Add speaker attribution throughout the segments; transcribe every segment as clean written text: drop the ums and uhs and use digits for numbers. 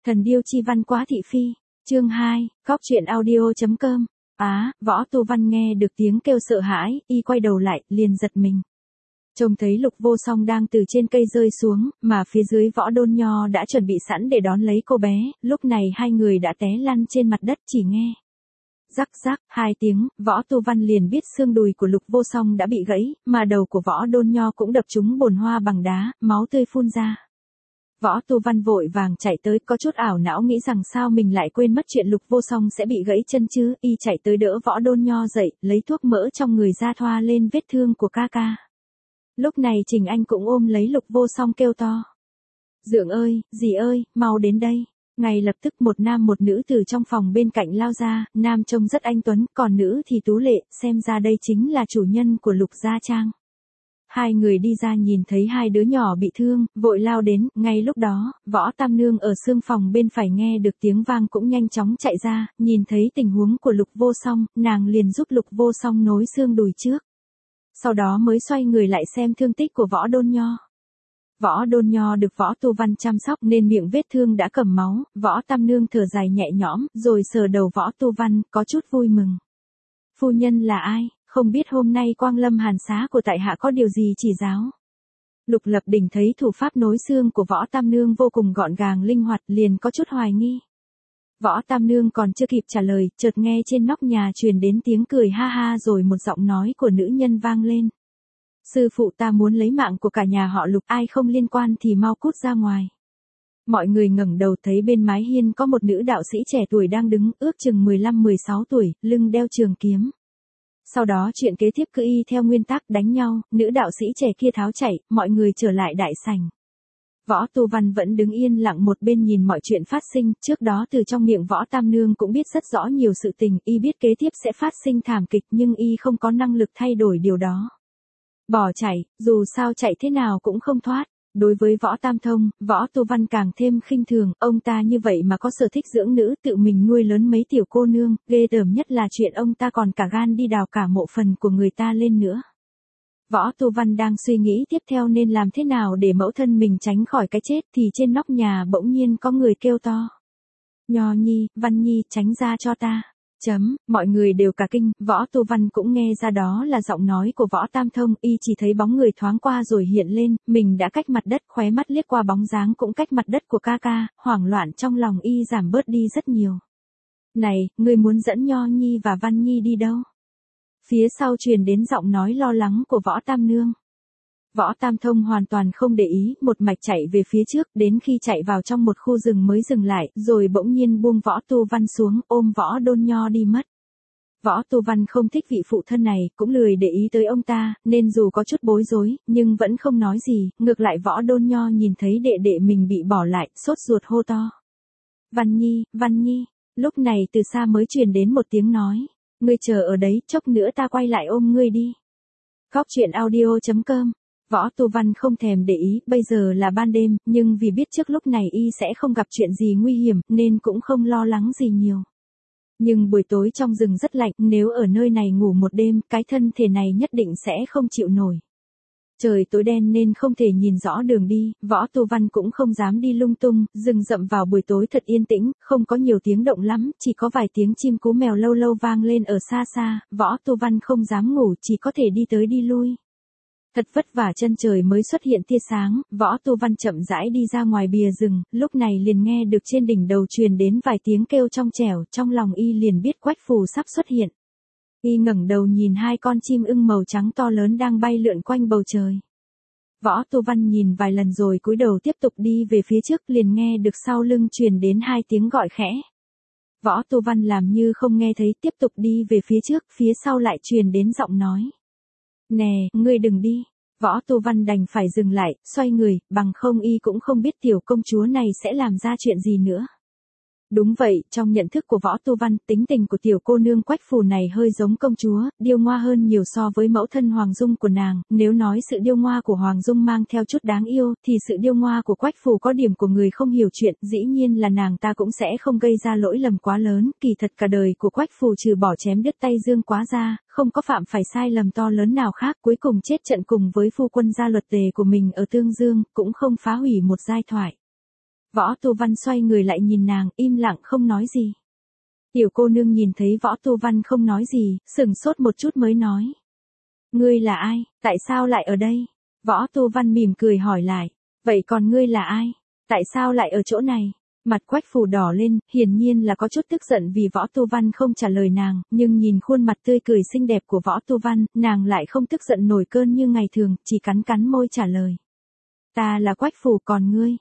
Speaker 1: Thần điêu chi văn quá thị phi. Chương 2, Cóc truyện audio.com. Võ Tu Văn nghe được tiếng kêu sợ hãi, y quay đầu lại, liền giật mình. Trông thấy Lục Vô Song đang từ trên cây rơi xuống, mà phía dưới Võ Đôn Nho đã chuẩn bị sẵn để đón lấy cô bé, lúc này hai người đã té lăn trên mặt đất chỉ nghe. Rắc rắc, hai tiếng, Võ Tu Văn liền biết xương đùi của Lục Vô Song đã bị gãy, mà đầu của Võ Đôn Nho cũng đập trúng bồn hoa bằng đá, máu tươi phun ra. Võ Tu Văn vội vàng chạy tới, có chút ảo não nghĩ rằng sao mình lại quên mất chuyện Lục Vô Song sẽ bị gãy chân chứ, y chạy tới đỡ Võ Đôn Nho dậy, lấy thuốc mỡ trong người ra thoa lên vết thương của ca ca. Lúc này Trình Anh cũng ôm lấy Lục Vô Song kêu to. Dượng ơi, dì ơi, mau đến đây. Ngay lập tức một nam một nữ từ trong phòng bên cạnh lao ra, nam trông rất anh tuấn, còn nữ thì tú lệ, xem ra đây chính là chủ nhân của Lục Gia Trang. Hai người đi ra nhìn thấy hai đứa nhỏ bị thương, vội lao đến, ngay lúc đó, Võ Tam Nương ở xương phòng bên phải nghe được tiếng vang cũng nhanh chóng chạy ra, nhìn thấy tình huống của Lục Vô Song, nàng liền giúp Lục Vô Song nối xương đùi trước. Sau đó mới xoay người lại xem thương tích của Võ Đôn Nho. Võ Đôn Nho được Võ Tu Văn chăm sóc nên miệng vết thương đã cầm máu, Võ Tam Nương thở dài nhẹ nhõm, rồi sờ đầu Võ Tu Văn, có chút vui mừng. Phu nhân là ai? Không biết hôm nay Quang Lâm Hàn Xá của tại hạ có điều gì chỉ giáo. Lục Lập Đình thấy thủ pháp nối xương của Võ Tam Nương vô cùng gọn gàng linh hoạt, liền có chút hoài nghi. Võ Tam Nương còn chưa kịp trả lời, chợt nghe trên nóc nhà truyền đến tiếng cười ha ha, rồi một giọng nói của nữ nhân vang lên. Sư phụ ta muốn lấy mạng của cả nhà họ Lục, ai không liên quan thì mau cút ra ngoài. Mọi người ngẩng đầu thấy bên mái hiên có một nữ đạo sĩ trẻ tuổi đang đứng, ước chừng 15-16 tuổi, lưng đeo trường kiếm. Sau đó chuyện kế tiếp cứ y theo nguyên tắc đánh nhau, nữ đạo sĩ trẻ kia tháo chạy, mọi người trở lại đại sảnh. Võ Tu Văn vẫn đứng yên lặng một bên nhìn mọi chuyện phát sinh, trước đó từ trong miệng Võ Tam Nương cũng biết rất rõ nhiều sự tình, y biết kế tiếp sẽ phát sinh thảm kịch nhưng y không có năng lực thay đổi điều đó. Bỏ chạy, dù sao chạy thế nào cũng không thoát. Đối với Võ Tam Thông, Võ Tu Văn càng thêm khinh thường, ông ta như vậy mà có sở thích dưỡng nữ, tự mình nuôi lớn mấy tiểu cô nương, ghê tởm nhất là chuyện ông ta còn cả gan đi đào cả mộ phần của người ta lên nữa. Võ Tu Văn đang suy nghĩ tiếp theo nên làm thế nào để mẫu thân mình tránh khỏi cái chết thì trên nóc nhà bỗng nhiên có người kêu to. Nho Nhi, Văn Nhi, tránh ra cho ta. Mọi người đều cả kinh, Võ Tu Văn cũng nghe ra đó là giọng nói của Võ Tam Thông, y chỉ thấy bóng người thoáng qua rồi hiện lên, mình đã cách mặt đất, khóe mắt liếc qua bóng dáng cũng cách mặt đất của ca ca, hoảng loạn trong lòng y giảm bớt đi rất nhiều. Này, ngươi muốn dẫn Nho Nhi và Văn Nhi đi đâu? Phía sau truyền đến giọng nói lo lắng của Võ Tam Nương. Võ Tam Thông hoàn toàn không để ý, một mạch chạy về phía trước, đến khi chạy vào trong một khu rừng mới dừng lại, rồi bỗng nhiên buông Võ Tu Văn xuống, ôm Võ Đôn Nho đi mất. Võ Tu Văn không thích vị phụ thân này, cũng lười để ý tới ông ta, nên dù có chút bối rối, nhưng vẫn không nói gì, ngược lại Võ Đôn Nho nhìn thấy đệ đệ mình bị bỏ lại, sốt ruột hô to. Văn Nhi, Văn Nhi, lúc này từ xa mới truyền đến một tiếng nói, ngươi chờ ở đấy, chốc nữa ta quay lại ôm ngươi đi. Cóc truyện audio.com. Võ Tu Văn không thèm để ý, bây giờ là ban đêm, nhưng vì biết trước lúc này y sẽ không gặp chuyện gì nguy hiểm, nên cũng không lo lắng gì nhiều. Nhưng buổi tối trong rừng rất lạnh, nếu ở nơi này ngủ một đêm, cái thân thể này nhất định sẽ không chịu nổi. Trời tối đen nên không thể nhìn rõ đường đi, Võ Tu Văn cũng không dám đi lung tung, rừng rậm vào buổi tối thật yên tĩnh, không có nhiều tiếng động lắm, chỉ có vài tiếng chim cú mèo lâu lâu vang lên ở xa xa, Võ Tu Văn không dám ngủ, chỉ có thể đi tới đi lui. Thật vất vả chân trời mới xuất hiện tia sáng, Võ Tu Văn chậm rãi đi ra ngoài bìa rừng, lúc này liền nghe được trên đỉnh đầu truyền đến vài tiếng kêu trong trẻo, trong lòng y liền biết Quách Phù sắp xuất hiện. Y ngẩng đầu nhìn hai con chim ưng màu trắng to lớn đang bay lượn quanh bầu trời. Võ Tu Văn nhìn vài lần rồi cúi đầu tiếp tục đi về phía trước, liền nghe được sau lưng truyền đến hai tiếng gọi khẽ. Võ Tu Văn làm như không nghe thấy, tiếp tục đi về phía trước, phía sau lại truyền đến giọng nói. Nè, ngươi đừng đi. Võ Tu Văn đành phải dừng lại, xoay người, bằng không y cũng không biết tiểu công chúa này sẽ làm ra chuyện gì nữa. Đúng vậy, trong nhận thức của Võ Tu Văn, tính tình của tiểu cô nương Quách Phù này hơi giống công chúa, điêu ngoa hơn nhiều so với mẫu thân Hoàng Dung của nàng, nếu nói sự điêu ngoa của Hoàng Dung mang theo chút đáng yêu, thì sự điêu ngoa của Quách Phù có điểm của người không hiểu chuyện, dĩ nhiên là nàng ta cũng sẽ không gây ra lỗi lầm quá lớn, kỳ thật cả đời của Quách Phù trừ bỏ chém đứt tay Dương Quá ra, không có phạm phải sai lầm to lớn nào khác, cuối cùng chết trận cùng với phu quân gia luật tề của mình ở Tương Dương, cũng không phá hủy một giai thoại. Võ Tu Văn xoay người lại nhìn nàng, im lặng không nói gì. Tiểu cô nương nhìn thấy Võ Tu Văn không nói gì, sững sốt một chút mới nói. Ngươi là ai, tại sao lại ở đây? Võ Tu Văn mỉm cười hỏi lại. Vậy còn ngươi là ai? Tại sao lại ở chỗ này? Mặt Quách Phù đỏ lên, hiển nhiên là có chút tức giận vì Võ Tu Văn không trả lời nàng, nhưng nhìn khuôn mặt tươi cười xinh đẹp của Võ Tu Văn, nàng lại không tức giận nổi cơn như ngày thường, chỉ cắn cắn môi trả lời. Ta là Quách Phù, còn ngươi?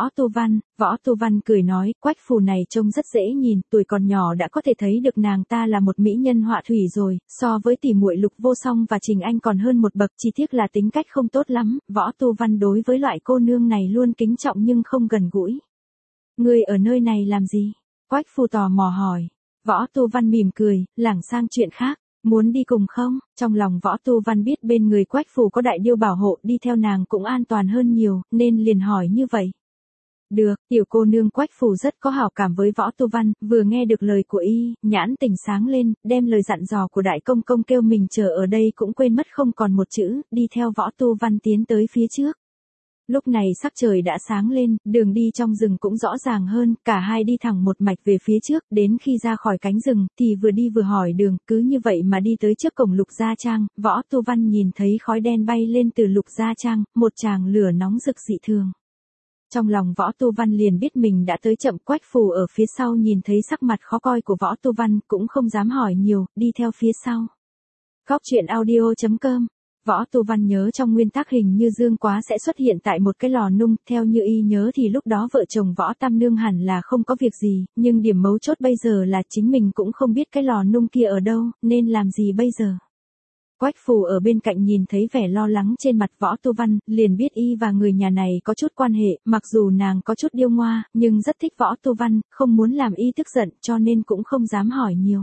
Speaker 1: Võ Tu Văn cười nói, Quách Phù này trông rất dễ nhìn, tuổi còn nhỏ đã có thể thấy được nàng ta là một mỹ nhân họa thủy rồi, so với tỷ muội Lục Vô Song và Trình Anh còn hơn một bậc, chỉ tiếc là tính cách không tốt lắm, Võ Tu Văn đối với loại cô nương này luôn kính trọng nhưng không gần gũi. Ngươi ở nơi này làm gì? Quách Phù tò mò hỏi. Võ Tu Văn mỉm cười, lảng sang chuyện khác. Muốn đi cùng không? Trong lòng Võ Tu Văn biết bên người Quách Phù có đại điêu bảo hộ, đi theo nàng cũng an toàn hơn nhiều, nên liền hỏi như vậy. Được, tiểu cô nương Quách Phù rất có hảo cảm với Võ Tu Văn, vừa nghe được lời của y, nhãn tỉnh sáng lên, đem lời dặn dò của đại công công kêu mình chờ ở đây cũng quên mất không còn một chữ, đi theo Võ Tu Văn tiến tới phía trước. Lúc này sắc trời đã sáng lên, đường đi trong rừng cũng rõ ràng hơn, cả hai đi thẳng một mạch về phía trước, đến khi ra khỏi cánh rừng, thì vừa đi vừa hỏi đường, cứ như vậy mà đi tới trước cổng Lục Gia Trang, Võ Tu Văn nhìn thấy khói đen bay lên từ Lục Gia Trang, một tràng lửa nóng rực dị thường. Trong lòng Võ Tu Văn liền biết mình đã tới chậm. Quách Phù ở phía sau nhìn thấy sắc mặt khó coi của Võ Tu Văn, cũng không dám hỏi nhiều, đi theo phía sau. Góc truyện audio.com. Võ Tu Văn nhớ trong nguyên tắc hình như Dương Quá sẽ xuất hiện tại một cái lò nung, theo như y nhớ thì lúc đó vợ chồng Võ Tam Nương hẳn là không có việc gì, nhưng điểm mấu chốt bây giờ là chính mình cũng không biết cái lò nung kia ở đâu, nên làm gì bây giờ. Quách Phù ở bên cạnh nhìn thấy vẻ lo lắng trên mặt Võ Tu Văn, liền biết y và người nhà này có chút quan hệ, mặc dù nàng có chút điêu ngoa, nhưng rất thích Võ Tu Văn, không muốn làm y tức giận, cho nên cũng không dám hỏi nhiều.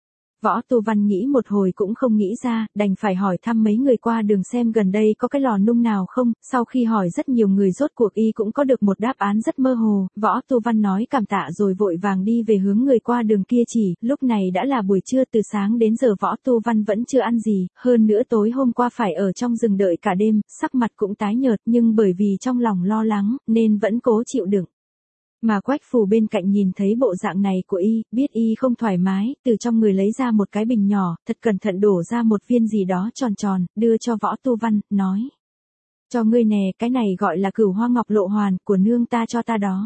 Speaker 1: Võ Tu Văn nghĩ một hồi cũng không nghĩ ra, đành phải hỏi thăm mấy người qua đường xem gần đây có cái lò nung nào không, sau khi hỏi rất nhiều người rốt cuộc y cũng có được một đáp án rất mơ hồ, Võ Tu Văn nói cảm tạ rồi vội vàng đi về hướng người qua đường kia chỉ, lúc này đã là buổi trưa, từ sáng đến giờ Võ Tu Văn vẫn chưa ăn gì, hơn nữa tối hôm qua phải ở trong rừng đợi cả đêm, sắc mặt cũng tái nhợt nhưng bởi vì trong lòng lo lắng, nên vẫn cố chịu đựng. Mà Quách Phù bên cạnh nhìn thấy bộ dạng này của y, biết y không thoải mái, từ trong người lấy ra một cái bình nhỏ, thật cẩn thận đổ ra một viên gì đó tròn tròn, đưa cho Võ Tu Văn, nói. Cho ngươi nè, cái này gọi là Cửu Hoa Ngọc Lộ Hoàn, của nương ta cho ta đó.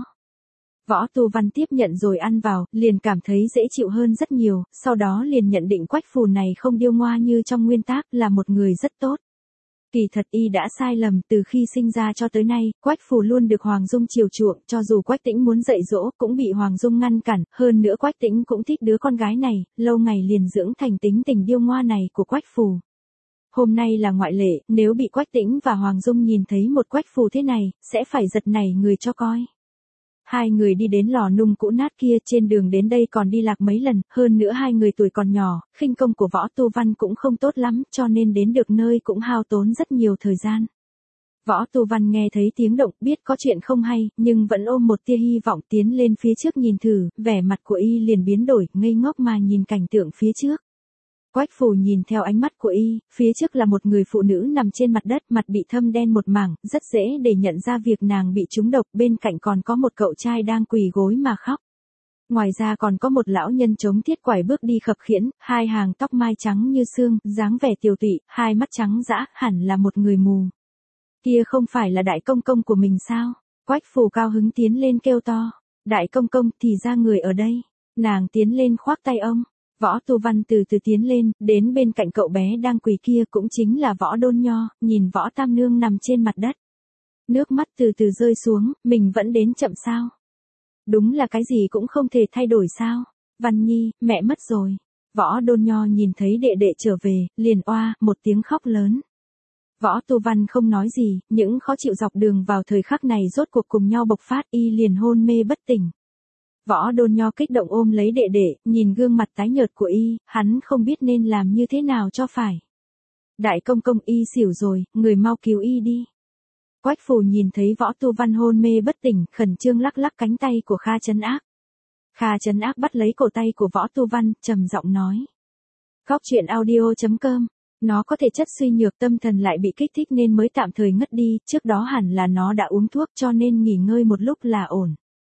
Speaker 1: Võ Tu Văn tiếp nhận rồi ăn vào, liền cảm thấy dễ chịu hơn rất nhiều, sau đó liền nhận định Quách Phù này không điêu ngoa như trong nguyên tác, là một người rất tốt. Kỳ thật y đã sai lầm, từ khi sinh ra cho tới nay, Quách Phù luôn được Hoàng Dung chiều chuộng, cho dù Quách Tĩnh muốn dạy dỗ, cũng bị Hoàng Dung ngăn cản, hơn nữa Quách Tĩnh cũng thích đứa con gái này, lâu ngày liền dưỡng thành tính tình điêu ngoa này của Quách Phù. Hôm nay là ngoại lệ, nếu bị Quách Tĩnh và Hoàng Dung nhìn thấy một Quách Phù thế này, sẽ phải giật nảy người cho coi. Hai người đi đến lò nung cũ nát kia, trên đường đến đây còn đi lạc mấy lần, hơn nữa hai người tuổi còn nhỏ, khinh công của Võ Tu Văn cũng không tốt lắm, cho nên đến được nơi cũng hao tốn rất nhiều thời gian. Võ Tu Văn nghe thấy tiếng động, biết có chuyện không hay, nhưng vẫn ôm một tia hy vọng tiến lên phía trước nhìn thử, vẻ mặt của y liền biến đổi, ngây ngốc mà nhìn cảnh tượng phía trước. Quách Phù nhìn theo ánh mắt của y, phía trước là một người phụ nữ nằm trên mặt đất, mặt bị thâm đen một mảng, rất dễ để nhận ra việc nàng bị trúng độc, bên cạnh còn có một cậu trai đang quỳ gối mà khóc. Ngoài ra còn có một lão nhân chống thiết quải bước đi khập khiễng, hai hàng tóc mai trắng như xương, dáng vẻ tiều tụy, hai mắt trắng dã, hẳn là một người mù. Kia không phải là đại công công của mình sao? Quách Phù cao hứng tiến lên kêu to. Đại công công, thì ra người ở đây. Nàng tiến lên khoác tay ông. Võ Tu Văn từ từ tiến lên, đến bên cạnh cậu bé đang quỳ kia, cũng chính là Võ Đôn Nho, nhìn Võ Tam Nương nằm trên mặt đất. Nước mắt từ từ rơi xuống, mình vẫn đến chậm sao? Đúng là cái gì cũng không thể thay đổi sao? Văn Nhi, mẹ mất rồi. Võ Đôn Nho nhìn thấy đệ đệ trở về, liền oa, một tiếng khóc lớn. Võ Tu Văn không nói gì, những khó chịu dọc đường vào thời khắc này rốt cuộc cùng nhau bộc phát, y liền hôn mê bất tỉnh. Võ Đôn Nho kích động ôm lấy đệ đệ, nhìn gương mặt tái nhợt của y, hắn không biết nên làm như thế nào cho phải. Đại công công, y xỉu rồi, người mau cứu y đi. Quách Phù nhìn thấy Võ Tu Văn hôn mê bất tỉnh, khẩn trương lắc lắc cánh tay của Kha Trấn Ác. Kha Trấn Ác bắt lấy cổ tay của Võ Tu Văn, trầm giọng nói. Góc truyện audio.com. Nó có thể chất suy nhược, tâm thần lại bị kích thích nên mới tạm thời ngất đi, trước đó hẳn là nó đã uống thuốc cho nên nghỉ ngơi một lúc là ổn.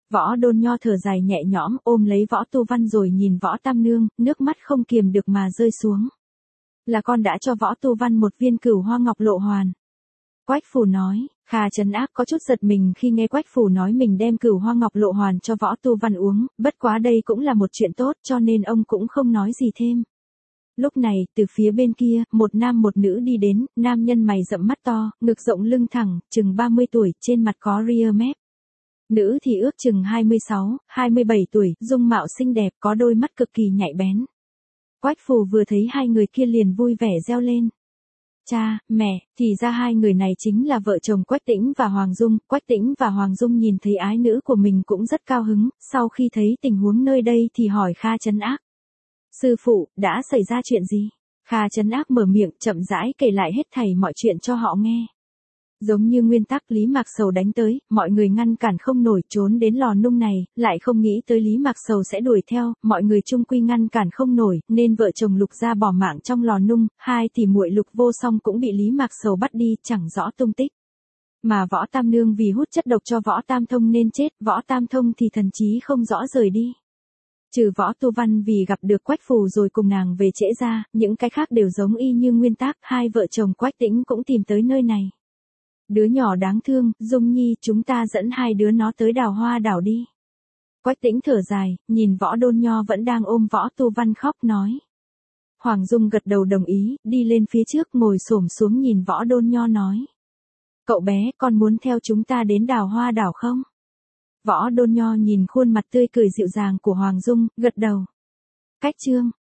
Speaker 1: Võ Đôn Nho thở dài nhẹ nhõm ôm lấy Võ Tu Văn rồi nhìn Võ Tam Nương, nước mắt không kiềm được mà rơi xuống. Là con đã cho Võ Tu Văn một viên cửu hoa ngọc lộ hoàn. Quách Phù nói, Kha Trấn Ác có chút giật mình khi nghe Quách Phù nói mình đem cửu hoa ngọc lộ hoàn cho Võ Tu Văn uống, bất quá đây cũng là một chuyện tốt cho nên ông cũng không nói gì thêm. Lúc này, từ phía bên kia, một nam một nữ đi đến, nam nhân mày rậm mắt to, ngực rộng lưng thẳng, chừng 30 tuổi, trên mặt có ria mép. Nữ thì ước chừng 26, 27 tuổi, dung mạo xinh đẹp, có đôi mắt cực kỳ nhạy bén. Quách Phù vừa thấy hai người kia liền vui vẻ reo lên. Cha, mẹ, thì ra hai người này chính là vợ chồng Quách Tĩnh và Hoàng Dung. Quách Tĩnh và Hoàng Dung nhìn thấy ái nữ của mình cũng rất cao hứng, sau khi thấy tình huống nơi đây thì hỏi Kha Trấn Ác. Sư phụ, đã xảy ra chuyện gì? Kha Trấn Ác mở miệng chậm rãi kể lại hết thảy mọi chuyện cho họ nghe. Giống như nguyên tắc Lý Mạc Sầu đánh tới, mọi người ngăn cản không nổi trốn đến lò nung này, lại không nghĩ tới Lý Mạc Sầu sẽ đuổi theo, mọi người chung quy ngăn cản không nổi, nên vợ chồng Lục gia bỏ mạng trong lò nung, hai tỷ muội Lục Vô Song cũng bị Lý Mạc Sầu bắt đi, chẳng rõ tung tích. Mà Võ Tam Nương vì hút chất độc cho Võ Tam Thông nên chết, Võ Tam Thông thì thần trí không rõ rời đi. Trừ Võ Tu Văn vì gặp được Quách Phù rồi cùng nàng về trễ ra, những cái khác đều giống y như nguyên tắc, hai vợ chồng Quách Tĩnh cũng tìm tới nơi này. Đứa nhỏ đáng thương, Dung Nhi, chúng ta dẫn hai đứa nó tới Đào Hoa đảo đi. Quách Tĩnh thở dài, nhìn Võ Đôn Nho vẫn đang ôm Võ Tu Văn khóc nói. Hoàng Dung gật đầu đồng ý, đi lên phía trước ngồi xổm xuống nhìn Võ Đôn Nho nói. Cậu bé, con muốn theo chúng ta đến Đào Hoa đảo không? Võ Đôn Nho nhìn khuôn mặt tươi cười dịu dàng của Hoàng Dung, gật đầu. Cách chương